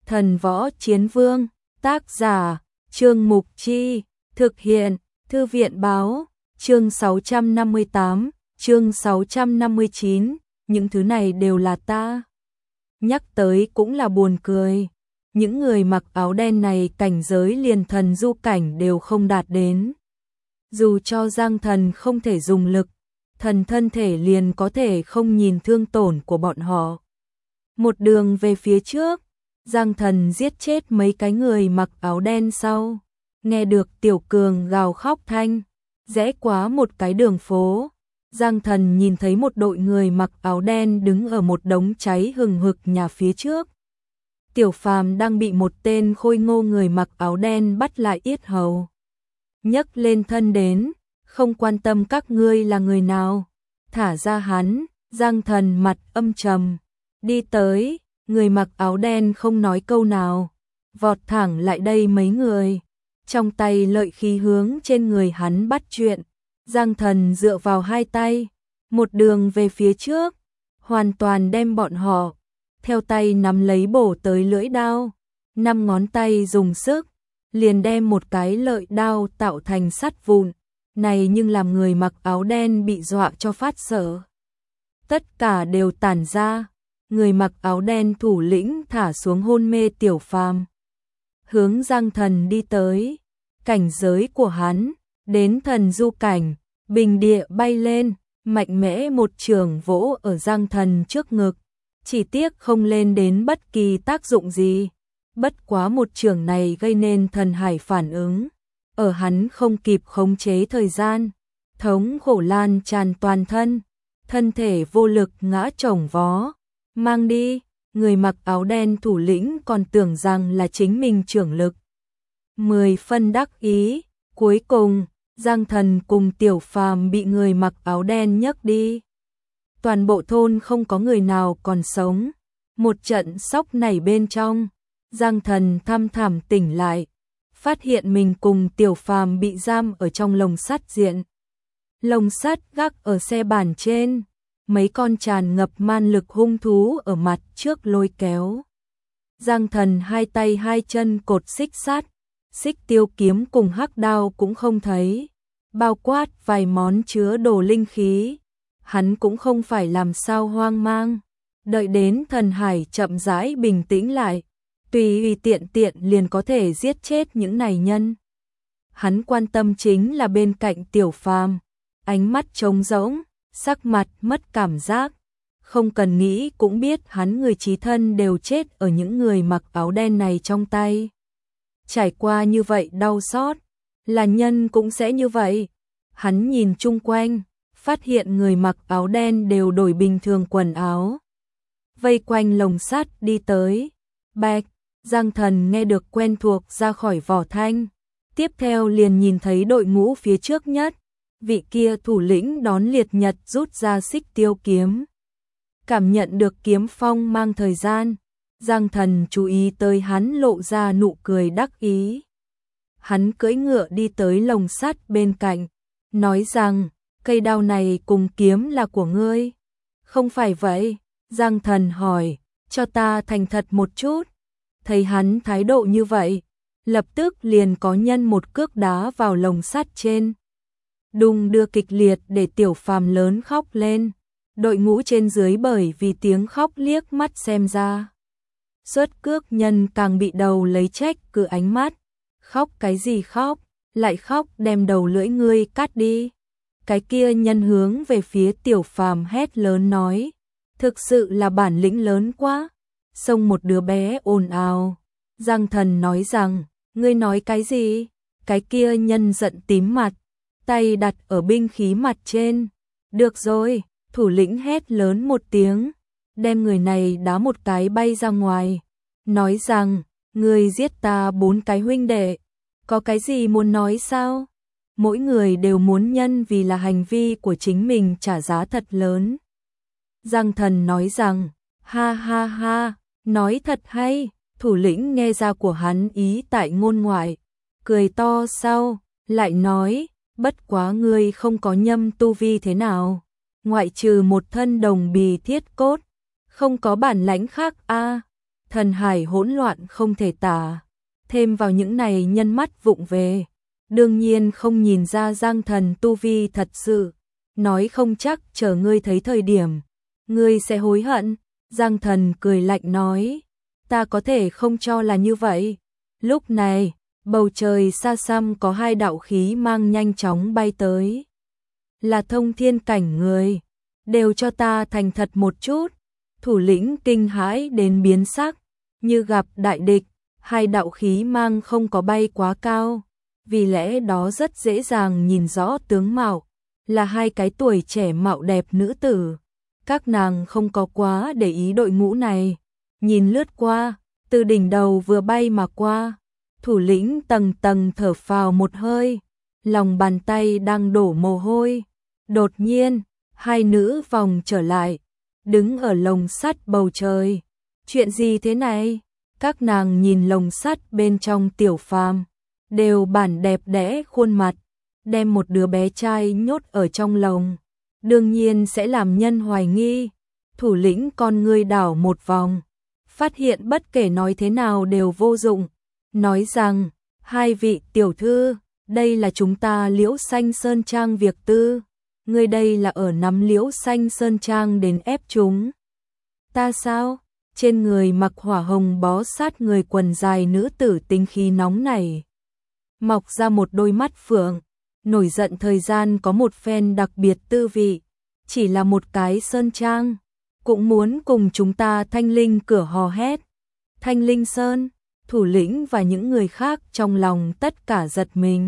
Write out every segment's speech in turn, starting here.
Thần Võ Chiến Vương, tác giả, Trương Mục Chi, thực hiện, Thư viện Báo, chương 658, chương 659, những thứ này đều là ta. Nhắc tới cũng là buồn cười, những người mặc áo đen này cảnh giới liền thần du cảnh đều không đạt đến. Dù cho Giang Thần không thể dùng lực, thần thân thể liền có thể không nhìn thương tổn của bọn họ. Một đường về phía trước, Giang Thần giết chết mấy cái người mặc áo đen sau, nghe được Tiểu Cường gào khóc thanh, rẽ qua một cái đường phố. Giang Thần nhìn thấy một đội người mặc áo đen đứng ở một đống cháy hừng hực nhà phía trước. Tiểu Phàm đang bị một tên khôi ngô người mặc áo đen bắt lại yết hầu. Nhấc lên thân đến, không quan tâm các ngươi là người nào, thả ra hắn. Giang Thần mặt âm trầm, đi tới, người mặc áo đen không nói câu nào, vọt thẳng lại đây mấy người, trong tay lợi khí hướng trên người hắn bắt chuyện. Giang Thần dựa vào hai tay, một đường về phía trước, hoàn toàn đem bọn họ theo tay nắm lấy bổ tới lưỡi đao, 5 ngón tay dùng sức, liền đem một cái lợi đao tạo thành sắt vụn, này nhưng làm người mặc áo đen bị dọa cho phát sợ. Tất cả đều tản ra, người mặc áo đen thủ lĩnh thả xuống hôn mê Tiểu Phàm, hướng Giang Thần đi tới. Cảnh giới của hắn đến thần du cảnh, bình địa bay lên, mạnh mẽ một chưởng vỗ ở Giang Thần trước ngực, chỉ tiếc không lên đến bất kỳ tác dụng gì. Bất quá một chưởng này gây nên thần hải phản ứng, ở hắn không kịp khống chế thời gian, thống khổ lan tràn toàn thân, thân thể vô lực ngã chồng vó. Mang đi, người mặc áo đen thủ lĩnh còn tưởng rằng là chính mình trưởng lực. 10 phân đắc ý, cuối cùng, Giang Thần cùng Tiểu Phàm bị người mặc áo đen nhấc đi. Toàn bộ thôn không có người nào còn sống. Một trận sốc nảy bên trong, Giang Thần thăm thẳm tỉnh lại, phát hiện mình cùng Tiểu Phàm bị giam ở trong lồng sắt diện. Lồng sắt gác ở xe bàn trên, mấy con tràn ngập man lực hung thú ở mặt trước lôi kéo. Giang Thần hai tay hai chân cột xích sắt, xích tiêu kiếm cùng hắc đao cũng không thấy, bao quát vài món chứa đồ linh khí. Hắn cũng không phải làm sao hoang mang, đợi đến thần hải chậm rãi bình tĩnh lại, tùy tiện tiện liền có thể giết chết những này nhân. Hắn quan tâm chính là bên cạnh Tiểu Phàm, ánh mắt trống rỗng, sắc mặt mất cảm giác, không cần nghĩ cũng biết hắn người chí thân đều chết ở những người mặc áo đen này trong tay. Trải qua như vậy đau xót, là nhân cũng sẽ như vậy. Hắn nhìn chung quanh, phát hiện người mặc áo đen đều đổi bình thường quần áo, vây quanh lồng sắt đi tới. Bạch, Giang Thần nghe được quen thuộc ra khỏi vỏ thanh, tiếp theo liền nhìn thấy đội ngũ phía trước nhất, vị kia thủ lĩnh đón liệt nhật rút ra xích tiêu kiếm. Cảm nhận được kiếm phong mang thời gian, Giang Thần chú ý tới hắn lộ ra nụ cười đắc ý. Hắn cưỡi ngựa đi tới lồng sắt bên cạnh, nói rằng, cây đao này cùng kiếm là của ngươi. Không phải vậy, Giang Thần hỏi, cho ta thành thật một chút. Thấy hắn thái độ như vậy, lập tức liền có nhân một cước đá vào lồng sắt trên. Đùng đưa kịch liệt để Tiểu Phàm lớn khóc lên. Đội ngũ trên dưới bởi vì tiếng khóc liếc mắt xem ra. Xuất cước nhân càng bị đầu lấy trách cứ ánh mắt. Khóc cái gì khóc, lại khóc đem đầu lưỡi ngươi cắt đi. Cái kia nhân hướng về phía Tiểu Phàm hét lớn nói, thực sự là bản lĩnh lớn quá. Xông một đứa bé ồn ào. Giang Thần nói rằng, ngươi nói cái gì? Cái kia nhân giận tím mặt, tay đặt ở binh khí mặt trên. Được rồi, thủ lĩnh hét lớn một tiếng, đem người này đá một cái bay ra ngoài, nói rằng, ngươi giết ta 4 cái huynh đệ, có cái gì muốn nói sao? Mỗi người đều muốn nhân vì là hành vi của chính mình trả giá thật lớn. Giang Thần nói rằng, ha ha ha, nói thật hay. Thủ lĩnh nghe ra của hắn ý tại ngôn ngoại, cười to sau, lại nói, bất quá ngươi không có nhâm tu vi thế nào, ngoại trừ một thân đồng bì thiết cốt, không có bản lãnh khác a. thần hải hỗn loạn không thể tả, thêm vào những này nhân mắt vụng về, đương nhiên không nhìn ra Giang Thần tu vi thật sự, nói không chắc chờ ngươi thấy thời điểm, ngươi sẽ hối hận. Giang Thần cười lạnh nói, ta có thể không cho là như vậy. Lúc này, bầu trời xa xăm có hai đạo khí mang nhanh chóng bay tới. Là thông thiên cảnh người, đều cho ta thành thật một chút. Thủ lĩnh kinh hãi đến biến sắc, như gặp đại địch, hai đạo khí mang không có bay quá cao, vì lẽ đó rất dễ dàng nhìn rõ tướng mạo, là hai cái tuổi trẻ mạo đẹp nữ tử. Các nàng không có quá để ý đội ngũ này, nhìn lướt qua, từ đỉnh đầu vừa bay mà qua, thủ lĩnh tầng tầng thở phào một hơi, lòng bàn tay đang đổ mồ hôi. Đột nhiên, hai nữ vòng trở lại, đứng ở lồng sắt bầu trời. Chuyện gì thế này? Các nàng nhìn lồng sắt bên trong Tiểu Phàm, đều bản đẹp đẽ khuôn mặt, đem một đứa bé trai nhốt ở trong lồng, đương nhiên sẽ làm nhân hoài nghi. Thủ lĩnh con ngươi đảo một vòng, phát hiện bất kể nói thế nào đều vô dụng, nói rằng, hai vị tiểu thư, đây là chúng ta Liễu Xanh Sơn Trang việc tư, ngươi đây là ở nắm Liễu Xanh Sơn Trang đến ép chúng ta sao? Trên người mặc hỏa hồng bó sát người quần dài nữ tử tính khí nóng này, mọc ra một đôi mắt phượng, nổi giận thời gian có một phen đặc biệt tư vị, chỉ là một cái sơn trang, cũng muốn cùng chúng ta Thanh Linh cửa hò hét. Thanh Linh Sơn, thủ lĩnh và những người khác trong lòng tất cả giật mình,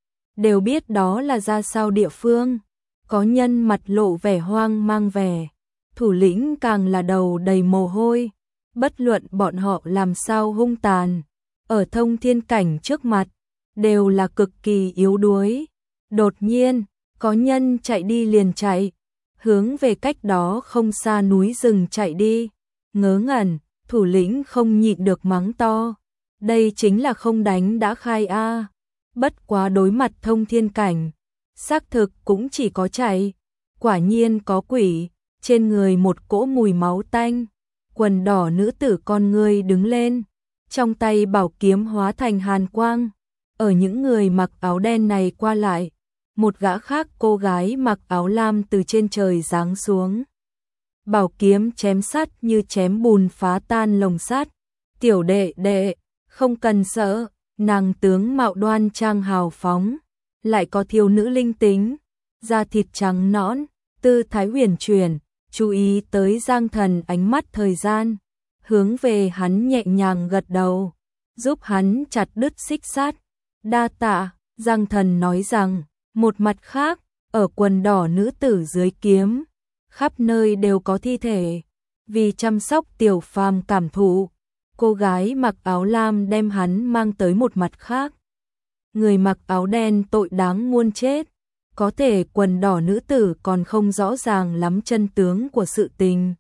đều biết đó là ra sao địa phương, có nhân mặt lộ vẻ hoang mang vẻ, thủ lĩnh càng là đầu đầy mồ hôi, bất luận bọn họ làm sao hung tàn, ở thông thiên cảnh trước mặt, đều là cực kỳ yếu đuối. Đột nhiên, có nhân chạy đi liền chạy, hướng về cách đó không xa núi rừng chạy đi, ngớ ngẩn, thủ lĩnh không nhịn được mắng to, đây chính là không đánh đã khai a. Bất quá đối mặt thông thiên cảnh, xác thực cũng chỉ có chạy, quả nhiên có quỷ, trên người một cỗ mùi máu tanh, quần đỏ nữ tử con ngươi đứng lên, trong tay bảo kiếm hóa thành hàn quang, ở những người mặc áo đen này qua lại, một gã khác cô gái mặc áo lam từ trên trời giáng xuống. Bảo kiếm chém sắt như chém bùn phá tan lồng sắt. Tiểu đệ đệ, không cần sợ, nàng tướng mạo đoan trang hào phóng, lại có thiếu nữ linh tính, da thịt trắng nõn, tư thái huyền chuyển, chú ý tới Giang Thần ánh mắt thời gian, hướng về hắn nhẹ nhàng gật đầu, giúp hắn chặt đứt xích sắt. Đa tạ, Giang Thần nói rằng, một mặt khác, ở quần đỏ nữ tử dưới kiếm, khắp nơi đều có thi thể, vì chăm sóc Tiểu Phàm cảm thụ, cô gái mặc áo lam đem hắn mang tới một mặt khác. Người mặc áo đen tội đáng muôn chết, có thể quần đỏ nữ tử còn không rõ ràng lắm chân tướng của sự tình.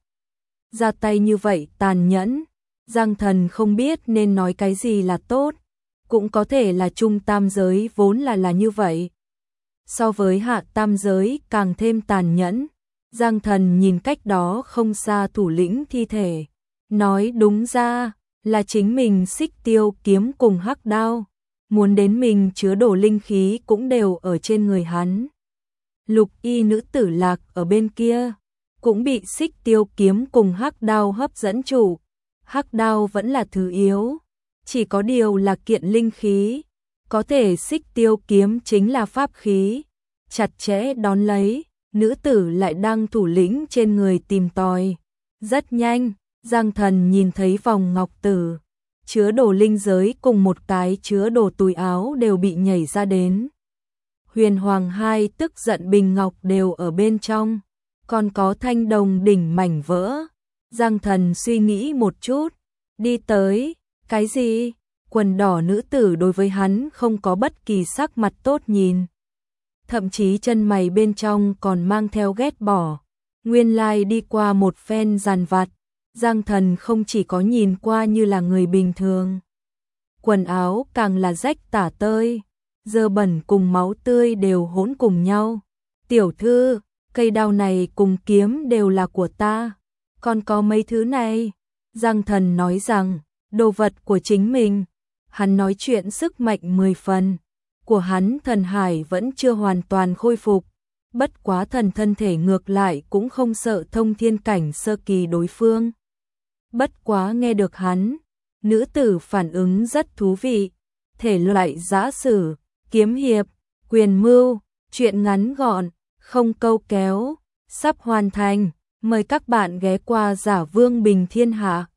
Ra tay như vậy tàn nhẫn, Giang Thần không biết nên nói cái gì là tốt, cũng có thể là trung tam giới vốn là như vậy. So với hạ tam giới càng thêm tàn nhẫn, Giang Thần nhìn cách đó không xa thủ lĩnh thi thể, nói đúng ra là chính mình Xích Tiêu kiếm cùng hắc đao, muốn đến mình chứa đổ linh khí cũng đều ở trên người hắn. Lục y nữ tử Lạc ở bên kia, cũng bị Xích Tiêu kiếm cùng hắc đao hấp dẫn chủ, hắc đao vẫn là thứ yếu, chỉ có điều là kiện linh khí, có thể Xích Tiêu kiếm chính là pháp khí, chặt chẽ đón lấy, nữ tử lại đang thủ lĩnh trên người tìm tòi. Rất nhanh, Giang Thần nhìn thấy vòng ngọc tử, chứa đồ linh giới cùng một cái chứa đồ túi áo đều bị nhảy ra đến. Huyền Hoàng hai tức giận bình ngọc đều ở bên trong, còn có thanh đồng đỉnh mảnh vỡ. Giang Thần suy nghĩ một chút, đi tới, cái gì? Quần đỏ nữ tử đối với hắn không có bất kỳ sắc mặt tốt nhìn. Thậm chí chân mày bên trong còn mang theo ghét bỏ. Nguyên lai đi qua một phen giàn vặt, Giang Thần không chỉ có nhìn qua như là người bình thường. Quần áo càng là rách tả tơi, dơ bẩn cùng máu tươi đều hỗn cùng nhau. Tiểu thư, cây đao này cùng kiếm đều là của ta, còn có mấy thứ này. Giang Thần nói rằng, đồ vật của chính mình, hắn nói chuyện sức mạnh 10 phần, của hắn thần hải vẫn chưa hoàn toàn khôi phục, bất quá thần thân thể ngược lại cũng không sợ thông thiên cảnh sơ kỳ đối phương. Bất quá nghe được hắn, nữ tử phản ứng rất thú vị, thể loại giã sử, kiếm hiệp, quyền mưu, chuyện ngắn gọn, không câu kéo, sắp hoàn thành, mời các bạn ghé qua Giả Vương Bình Thiên Hạ.